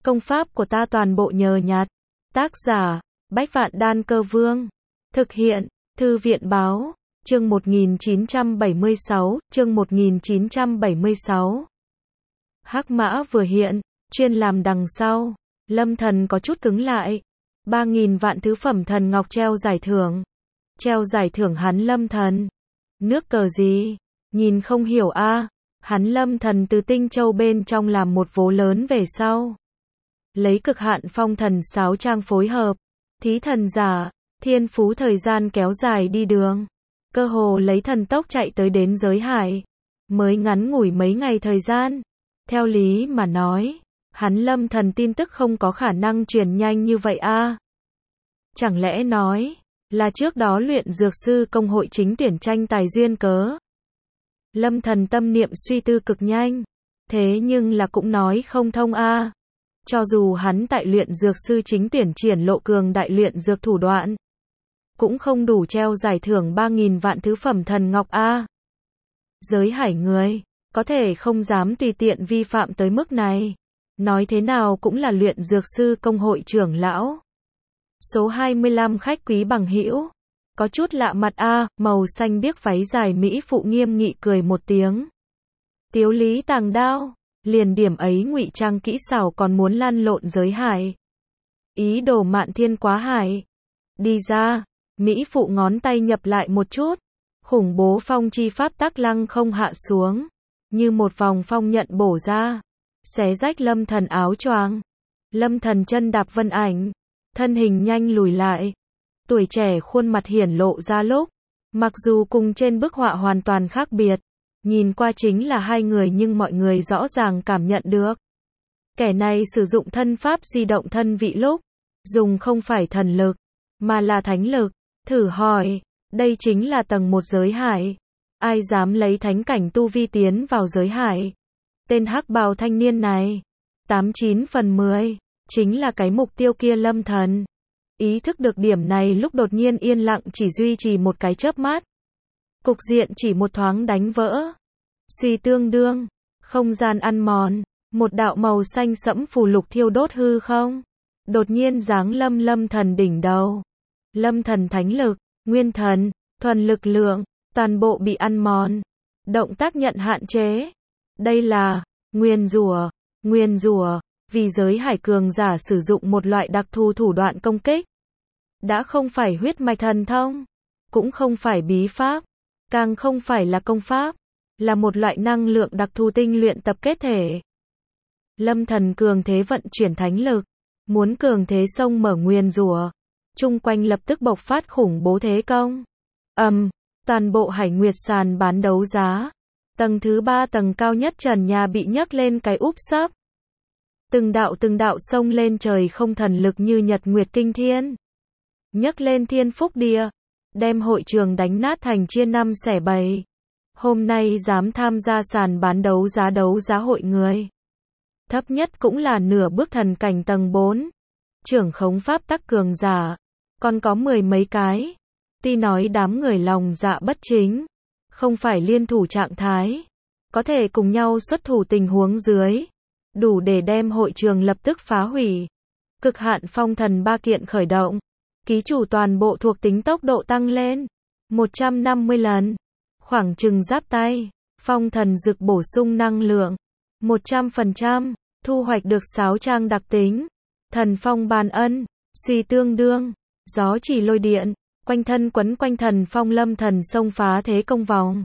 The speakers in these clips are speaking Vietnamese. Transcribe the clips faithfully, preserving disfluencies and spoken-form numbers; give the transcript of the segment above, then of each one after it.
Công pháp của ta toàn bộ nhờ nhặt. Tác giả, Bách Vạn Đan Cơ Vương. Thực hiện, Thư viện Báo. Chương một nghìn chín trăm bảy mươi sáu, chương một nghìn chín trăm bảy mươi sáu. Hắc mã vừa hiện, chuyên làm đằng sau. Lâm Thần có chút cứng lại. Ba nghìn vạn thứ phẩm thần ngọc treo giải thưởng. Treo giải thưởng hắn Lâm Thần. Nước cờ gì? Nhìn không hiểu a. À. Hắn Lâm Thần từ Tinh Châu bên trong làm một vố lớn về sau. Lấy cực hạn phong thần sáo trang phối hợp. Thí thần giả, thiên phú thời gian kéo dài đi đường. Cơ hồ lấy thần tốc chạy tới đến giới hải. Mới ngắn ngủi mấy ngày thời gian. Theo lý mà nói, hắn Lâm Thần tin tức không có khả năng truyền nhanh như vậy a. À. Chẳng lẽ nói, là trước đó luyện dược sư công hội chính tuyển tranh tài duyên cớ. Lâm Thần tâm niệm suy tư cực nhanh. Thế nhưng là cũng nói không thông a. À. Cho dù hắn tại luyện dược sư chính tuyển triển lộ cường đại luyện dược thủ đoạn, cũng không đủ treo giải thưởng ba nghìn vạn thứ phẩm thần ngọc a. À. Giới hải người, có thể không dám tùy tiện vi phạm tới mức này. Nói thế nào cũng là luyện dược sư công hội trưởng lão. Số hai mươi lăm khách quý bằng hữu. Có chút lạ mặt a, à, màu xanh biếc váy dài mỹ phụ nghiêm nghị cười một tiếng. Tiếu lý tàng đao, liền điểm ấy ngụy trang kỹ xảo còn muốn lăn lộn giới hải. Ý đồ mạn thiên quá hải. Đi ra, mỹ phụ ngón tay nhập lại một chút. Khủng bố phong chi pháp tắc lăng không hạ xuống. Như một vòng phong nhận bổ ra. Xé rách Lâm Thần áo choàng. Lâm Thần chân đạp vân ảnh. Thân hình nhanh lùi lại. Tuổi trẻ khuôn mặt hiển lộ ra lúc. Mặc dù cùng trên bức họa hoàn toàn khác biệt. Nhìn qua chính là hai người nhưng mọi người rõ ràng cảm nhận được. Kẻ này sử dụng thân pháp di động thân vị lúc. Dùng không phải thần lực, mà là thánh lực. Thử hỏi, đây chính là tầng một giới hải. Ai dám lấy thánh cảnh tu vi tiến vào giới hải? Tên hắc bào thanh niên này, tám chín phần mười, chính là cái mục tiêu kia Lâm Thần. Ý thức được điểm này lúc đột nhiên yên lặng chỉ duy trì một cái chớp mắt. Cục diện chỉ một thoáng đánh vỡ. Suy tương đương, không gian ăn mòn, một đạo màu xanh sẫm phù lục thiêu đốt hư không. Đột nhiên giáng lâm Lâm Thần đỉnh đầu. Lâm Thần thánh lực, nguyên thần, thuần lực lượng, toàn bộ bị ăn mòn. Động tác nhận hạn chế. Đây là nguyền rủa, nguyền rủa, vì giới hải cường giả sử dụng một loại đặc thù thủ đoạn công kích. Đã không phải huyết mạch thần thông, cũng không phải bí pháp, càng không phải là công pháp, là một loại năng lượng đặc thù tinh luyện tập kết thể. Lâm Thần cường thế vận chuyển thánh lực, muốn cường thế xông mở nguyền rủa, chung quanh lập tức bộc phát khủng bố thế công. Ầm, um, toàn bộ Hải Nguyệt sàn bán đấu giá, tầng thứ ba tầng cao nhất trần nhà bị nhấc lên cái úp sấp. Từng đạo từng đạo sông lên trời không thần lực như nhật nguyệt kinh thiên. Nhấc lên thiên phúc địa, đem hội trường đánh nát thành chia năm xẻ bảy. Hôm nay dám tham gia sàn bán đấu giá đấu giá hội người. Thấp nhất cũng là nửa bước thần cảnh tầng bốn. Trưởng khống pháp tắc cường giả, còn có mười mấy cái. Tuy nói đám người lòng dạ bất chính, không phải liên thủ trạng thái, có thể cùng nhau xuất thủ tình huống dưới. Đủ để đem hội trường lập tức phá hủy. Cực hạn phong thần ba kiện khởi động. Ký chủ toàn bộ thuộc tính tốc độ tăng lên một trăm năm mươi lần. Khoảng chừng giáp tay. Phong thần dực bổ sung năng lượng một trăm phần trăm. Thu hoạch được sáo trang đặc tính. Thần phong ban ân. Suy tương đương. Gió chỉ lôi điện. Quanh thân quấn quanh thần phong Lâm Thần xông phá thế công vòng.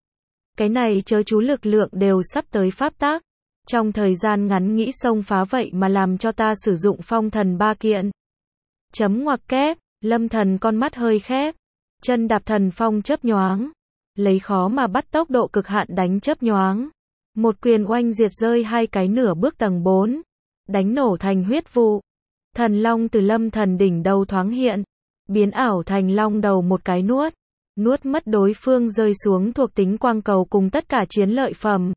Cái này chớ chú lực lượng đều sắp tới pháp tác. Trong thời gian ngắn nghĩ xông phá vậy mà làm cho ta sử dụng phong thần ba kiện. Chấm ngoặc kép, Lâm Thần con mắt hơi khép. Chân đạp thần phong chớp nhoáng. Lấy khó mà bắt tốc độ cực hạn đánh chớp nhoáng. Một quyền oanh diệt rơi hai cái nửa bước tầng bốn. Đánh nổ thành huyết vụ. Thần long từ Lâm Thần đỉnh đầu thoáng hiện. Biến ảo thành long đầu một cái nuốt. Nuốt mất đối phương rơi xuống thuộc tính quang cầu cùng tất cả chiến lợi phẩm.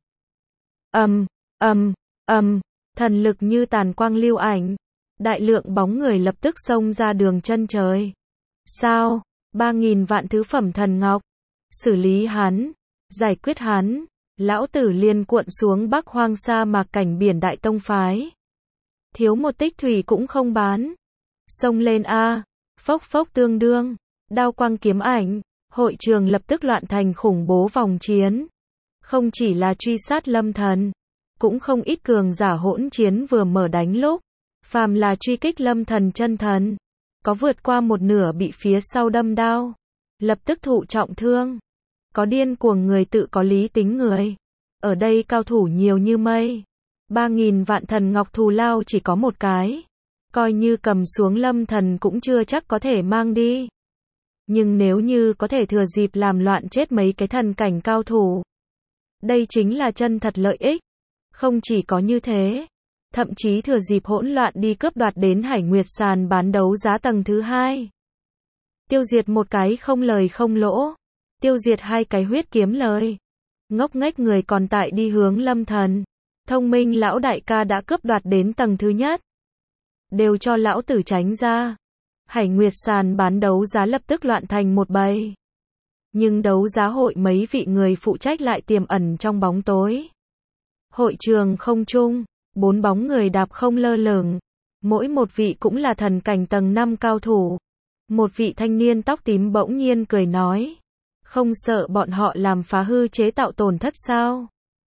Ầm. Um, Ầm, ầm, thần lực như tàn quang lưu ảnh. Đại lượng bóng người lập tức xông ra đường chân trời. Sao? Ba nghìn vạn thứ phẩm thần ngọc. Xử lý hắn. Giải quyết hắn. Lão tử liền cuộn xuống Bắc Hoang sa mạc cảnh biển Đại Tông phái. thiếu một tích thủy cũng không bán. Xông lên a, phốc phốc tương đương, đao quang kiếm ảnh, hội trường lập tức loạn thành khủng bố vòng chiến. Không chỉ là truy sát Lâm Thần, cũng không ít cường giả hỗn chiến vừa mở đánh lúc, phàm là truy kích Lâm Thần chân thần, có vượt qua một nửa bị phía sau đâm đao, lập tức thụ trọng thương. Có điên cuồng người tự có lý tính người. Ở đây cao thủ nhiều như mây. Ba nghìn vạn thần ngọc thù lao chỉ có một cái. Coi như cầm xuống Lâm Thần cũng chưa chắc có thể mang đi. Nhưng nếu như có thể thừa dịp làm loạn chết mấy cái thần cảnh cao thủ, đây chính là chân thật lợi ích. Không chỉ có như thế, thậm chí thừa dịp hỗn loạn đi cướp đoạt đến Hải Nguyệt sàn bán đấu giá tầng thứ hai. Tiêu diệt một cái không lời không lỗ. Tiêu diệt hai cái huyết kiếm lời. Ngốc nghếch người còn tại đi hướng Lâm Thần. Thông minh lão đại ca đã cướp đoạt đến tầng thứ nhất. Đều cho lão tử tránh ra. Hải Nguyệt sàn bán đấu giá lập tức loạn thành một bầy. Nhưng đấu giá hội mấy vị người phụ trách lại tiềm ẩn trong bóng tối. Hội trường không trung, bốn bóng người đạp không lơ lửng. Mỗi một vị cũng là thần cảnh tầng năm cao thủ. Một vị thanh niên tóc tím bỗng nhiên cười nói. Không sợ bọn họ làm phá hư chế tạo tổn thất sao?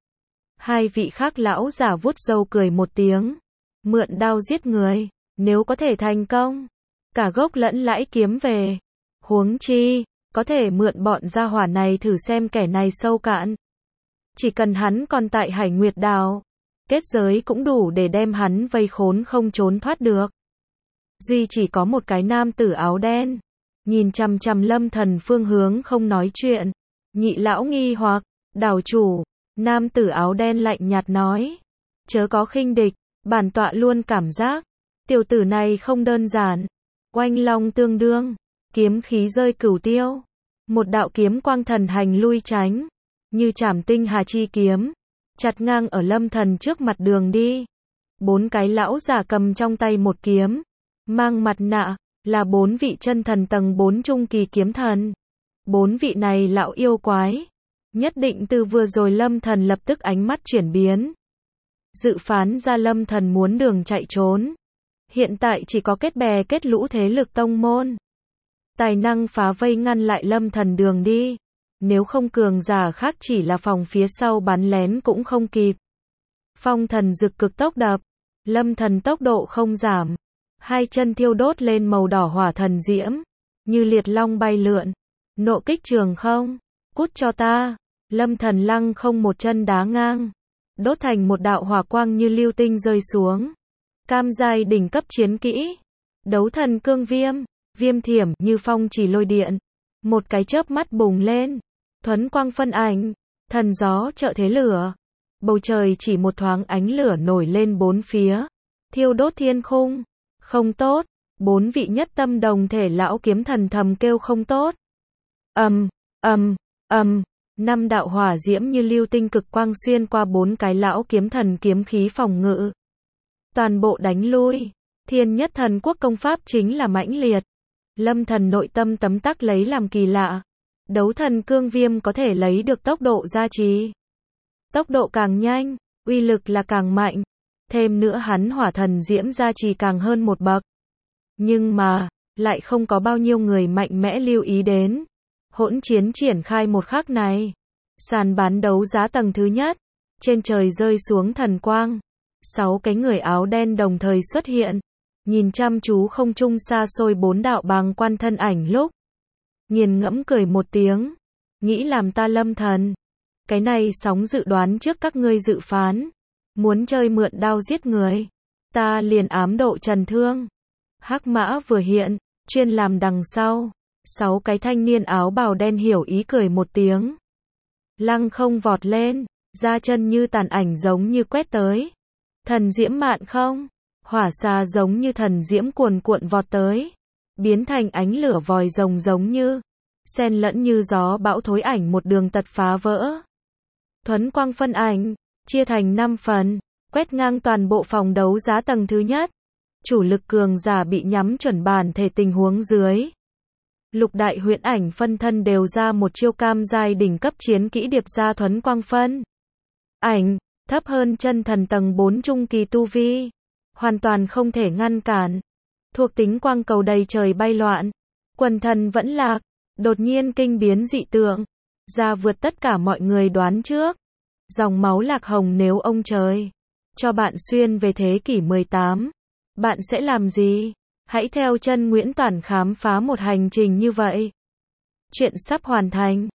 Hai vị khác lão giả vuốt râu cười một tiếng. Mượn đao giết người, nếu có thể thành công, cả gốc lẫn lãi kiếm về. Huống chi, có thể mượn bọn gia hỏa này thử xem kẻ này sâu cạn. Chỉ cần hắn còn tại Hải Nguyệt Đảo, kết giới cũng đủ để đem hắn vây khốn không trốn thoát được. Duy chỉ có một cái nam tử áo đen, nhìn chằm chằm Lâm Thần phương hướng không nói chuyện. Nhị lão nghi hoặc, đảo chủ, nam tử áo đen lạnh nhạt nói. Chớ có khinh địch, bản tọa luôn cảm giác, tiểu tử này không đơn giản. Oanh long tương đương, kiếm khí rơi cửu tiêu. Một đạo kiếm quang thần hành lui tránh, như trảm tinh hà chi kiếm, chặt ngang ở Lâm Thần trước mặt đường đi. Bốn cái lão giả cầm trong tay một kiếm, mang mặt nạ, là bốn vị chân thần tầng bốn trung kỳ kiếm thần. Bốn vị này lão yêu quái. Nhất định từ vừa rồi Lâm Thần lập tức ánh mắt chuyển biến. Dự phán ra Lâm Thần muốn đường chạy trốn. Hiện tại chỉ có kết bè kết lũ thế lực tông môn. Tài năng phá vây ngăn lại Lâm Thần đường đi. Nếu không cường giả khác chỉ là phòng phía sau bắn lén cũng không kịp. Phong thần dực cực tốc đập. Lâm Thần tốc độ không giảm. Hai chân thiêu đốt lên màu đỏ hỏa thần diễm. Như liệt long bay lượn. Nộ kích trường không. Cút cho ta. Lâm Thần lăng không một chân đá ngang. Đốt thành một đạo hỏa quang như lưu tinh rơi xuống. Cam giai đỉnh cấp chiến kỹ. Đấu thần cương viêm. Viêm thiểm như phong chỉ lôi điện. Một cái chớp mắt bùng lên. Thuấn quang phân ảnh. Thần gió trợ thế lửa. Bầu trời chỉ một thoáng ánh lửa nổi lên bốn phía. Thiêu đốt thiên khung. Không tốt. Bốn vị nhất tâm đồng thể lão kiếm thần thầm kêu không tốt. Ầm, ầm, ầm. Năm đạo hỏa diễm như lưu tinh cực quang xuyên qua bốn cái lão kiếm thần kiếm khí phòng ngự. Toàn bộ đánh lui. Thiên nhất thần quốc công pháp chính là mãnh liệt. Lâm Thần nội tâm tấm tắc lấy làm kỳ lạ. Đấu thần cương viêm có thể lấy được tốc độ gia trì. Tốc độ càng nhanh, uy lực là càng mạnh. Thêm nữa hắn hỏa thần diễm gia trì càng hơn một bậc. Nhưng mà, lại không có bao nhiêu người mạnh mẽ lưu ý đến. Hỗn chiến triển khai một khắc này. Sàn bán đấu giá tầng thứ nhất. Trên trời rơi xuống thần quang. Sáu cái người áo đen đồng thời xuất hiện. Nhìn chăm chú không trung xa xôi bốn đạo bàng quan thân ảnh lúc. Nghiền ngẫm cười một tiếng. Nghĩ làm ta Lâm Thần. Cái này sóng dự đoán trước các ngươi dự phán. Muốn chơi mượn đao giết người. Ta liền ám độ trần thương. Hắc mã vừa hiện. Chuyên làm đằng sau. Sáu cái thanh niên áo bào đen hiểu ý cười một tiếng. Lăng không vọt lên. Ra chân như tàn ảnh giống như quét tới. Thần diễm mạn không. Hỏa xà giống như thần diễm cuồn cuộn vọt tới. Biến thành ánh lửa vòi rồng giống như. Xen lẫn như gió bão thối ảnh một đường tật phá vỡ. Thuấn quang phân ảnh. Chia thành năm phần. Quét ngang toàn bộ phòng đấu giá tầng thứ nhất. Chủ lực cường giả bị nhắm chuẩn bản thể tình huống dưới. Lục đại huyễn ảnh phân thân đều ra một chiêu cam giai đỉnh cấp chiến kỹ điệp ra thuấn quang phân ảnh. Thấp hơn chân thần tầng bốn trung kỳ tu vi. hoàn toàn không thể ngăn cản. Thuộc tính quang cầu đầy trời bay loạn, quần thần vẫn lạc, đột nhiên kinh biến dị tượng, ra vượt tất cả mọi người đoán trước. Dòng máu lạc hồng nếu ông trời cho bạn xuyên về thế kỷ mười tám, bạn sẽ làm gì? Hãy theo chân Nguyễn Toản khám phá một hành trình như vậy. Chuyện sắp hoàn thành.